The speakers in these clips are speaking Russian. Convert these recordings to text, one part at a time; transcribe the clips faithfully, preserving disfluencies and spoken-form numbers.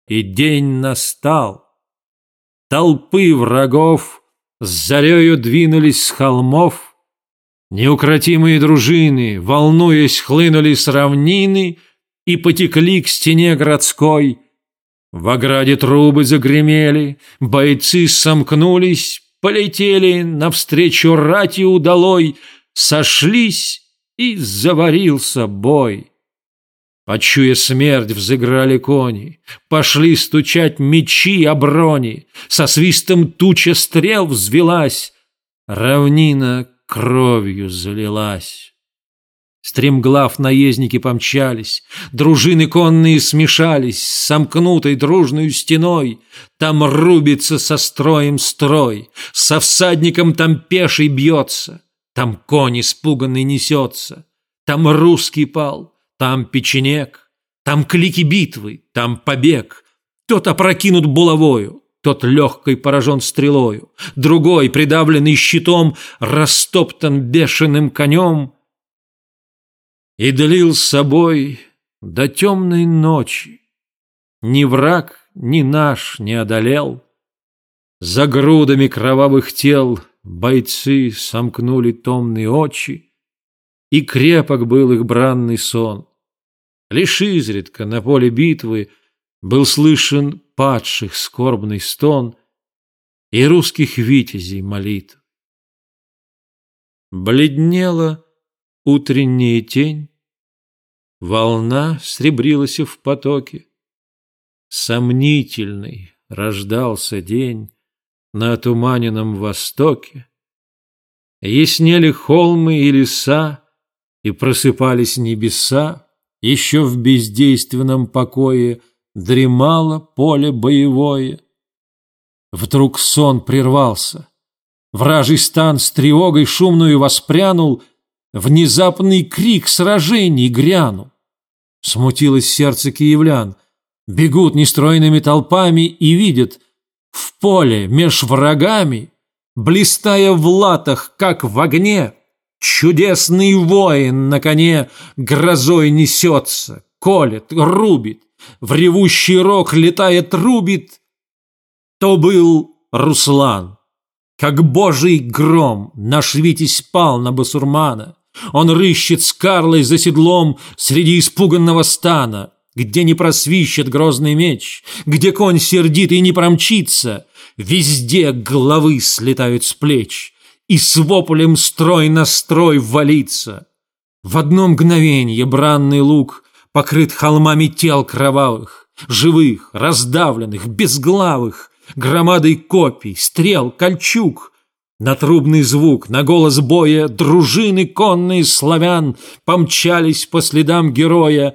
и день настал. Толпы врагов с зарею двинулись с холмов, неукротимые дружины, волнуясь, хлынули с равнины и потекли к стене городской. В ограде трубы загремели, бойцы сомкнулись, полетели навстречу рати удалой, сошлись, и заварился бой. Почуя смерть, взыграли кони, пошли стучать мечи о брони, со свистом туча стрел взвелась, равнина кровью залилась. Стремглав наездники помчались, дружины конные смешались с сомкнутой дружной стеной. Там рубится со строем строй, со всадником там пеший бьется, там конь испуганный несется, там русский пал, там печенек, там клики битвы, там побег. Тот опрокинут булавою, тот легкой поражен стрелою, другой, придавленный щитом, растоптан бешеным конем. И длил с собой до темной ночи. Ни враг, ни наш не одолел. За грудами кровавых тел бойцы сомкнули томные очи, и крепок был их бранный сон. Лишь изредка на поле битвы был слышен падших скорбный стон и русских витязей молитв. Бледнела утренняя тень, волна сребрилась в потоке. Сомнительный рождался день на отуманенном востоке. Яснели холмы и леса, и просыпались небеса. Еще в бездейственном покое дремало поле боевое. Вдруг сон прервался. Вражий стан с тревогой шумную воспрянул, внезапный крик сражений грянул. Смутилось сердце киевлян. Бегут нестройными толпами и видят, в поле меж врагами, блистая в латах, как в огне, чудесный воин на коне грозой несется, колет, рубит, в ревущий рог летает, рубит. То был Руслан. Как божий гром наш витязь пал на басурмана. Он рыщет с Карлой за седлом среди испуганного стана, где не просвищет грозный меч, где конь сердитый не промчится, везде головы слетают с плеч, и с воплем строй на строй валится. В одно мгновенье бранный луг покрыт холмами тел кровавых, живых, раздавленных, безглавых, громадой копий, стрел, кольчуг. На трубный звук, на голос боя дружины конные славян помчались по следам героя.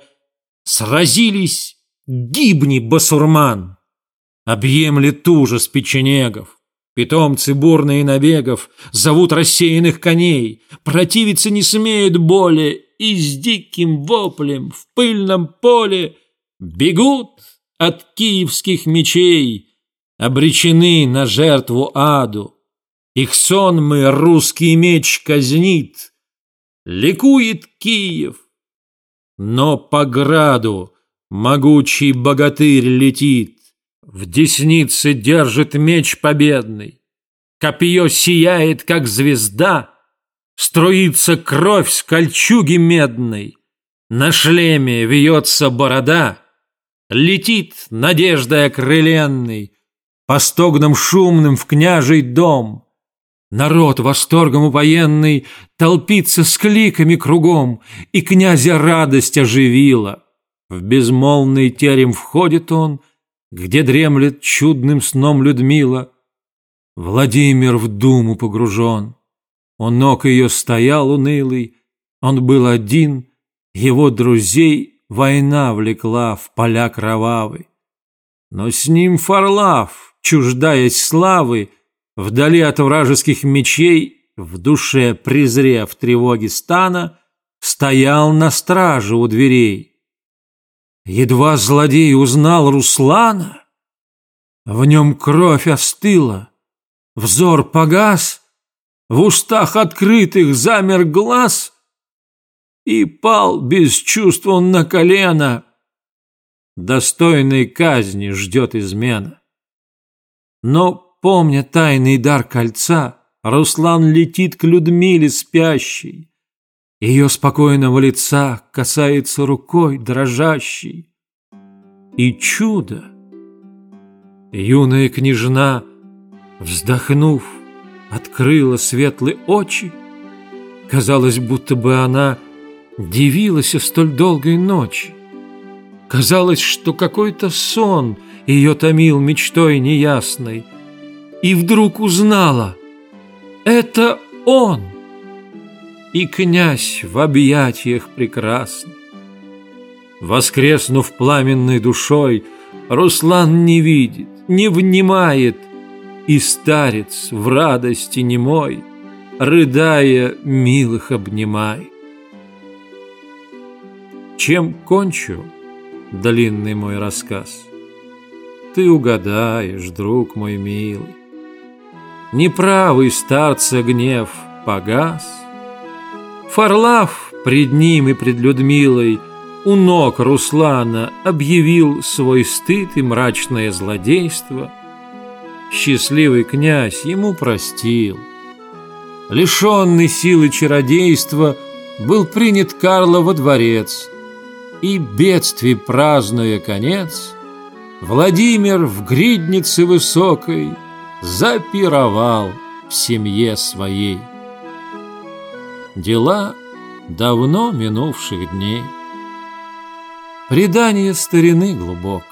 Сразились, гибни, басурман! Объемлет ужас печенегов. Питомцы бурные набегов зовут рассеянных коней, противиться не смеют более, и с диким воплем в пыльном поле бегут от киевских мечей, обречены на жертву аду. Их сонмы русский меч казнит, ликует Киев. Но по граду могучий богатырь летит, в деснице держит меч победный, копье сияет, как звезда, струится кровь с кольчуги медной, на шлеме вьется борода, летит надеждой окрыленной по стогнам шумным в княжий дом. Народ восторгом упоенный толпится с кликами кругом, и князя радость оживила. В безмолвный терем входит он, где дремлет чудным сном Людмила. Владимир в думу погружен. У ног ее стоял унылый, он был один, его друзей война влекла в поля кровавы. Но с ним Фарлав, чуждаясь славы, вдали от вражеских мечей, в душе презрев тревоги стана, стоял на страже у дверей. Едва злодей узнал Руслана, в нем кровь остыла, взор погас, в устах открытых замер глаз, и пал без чувств он на колено. достойной казни ждет измена. Но, помня тайный дар кольца, Руслан летит к Людмиле спящей, ее спокойного лица касается рукой дрожащей. И чудо! Юная княжна, вздохнув, открыла светлые очи. Казалось, будто бы она дивилась в столь долгой ночи. Казалось, что какой-то сон ее томил мечтой неясной. И вдруг узнала — это он! И князь в объятиях прекрасный. Воскреснув пламенной душой, Руслан не видит, не внимает, и старец в радости немой, рыдая, милых обнимай. Чем кончу длинный мой рассказ, ты угадаешь, друг мой милый. Неправый старца гнев погас. Фарлав пред ним и пред Людмилой у ног Руслана объявил свой стыд и мрачное злодейство. Счастливый князь ему простил. Лишенный силы чародейства, был принят Карло во дворец, и, бедствий празднуя конец, Владимир в гриднице высокой запировал в семье своей. Дела давно минувших дней, предание старины глубокой.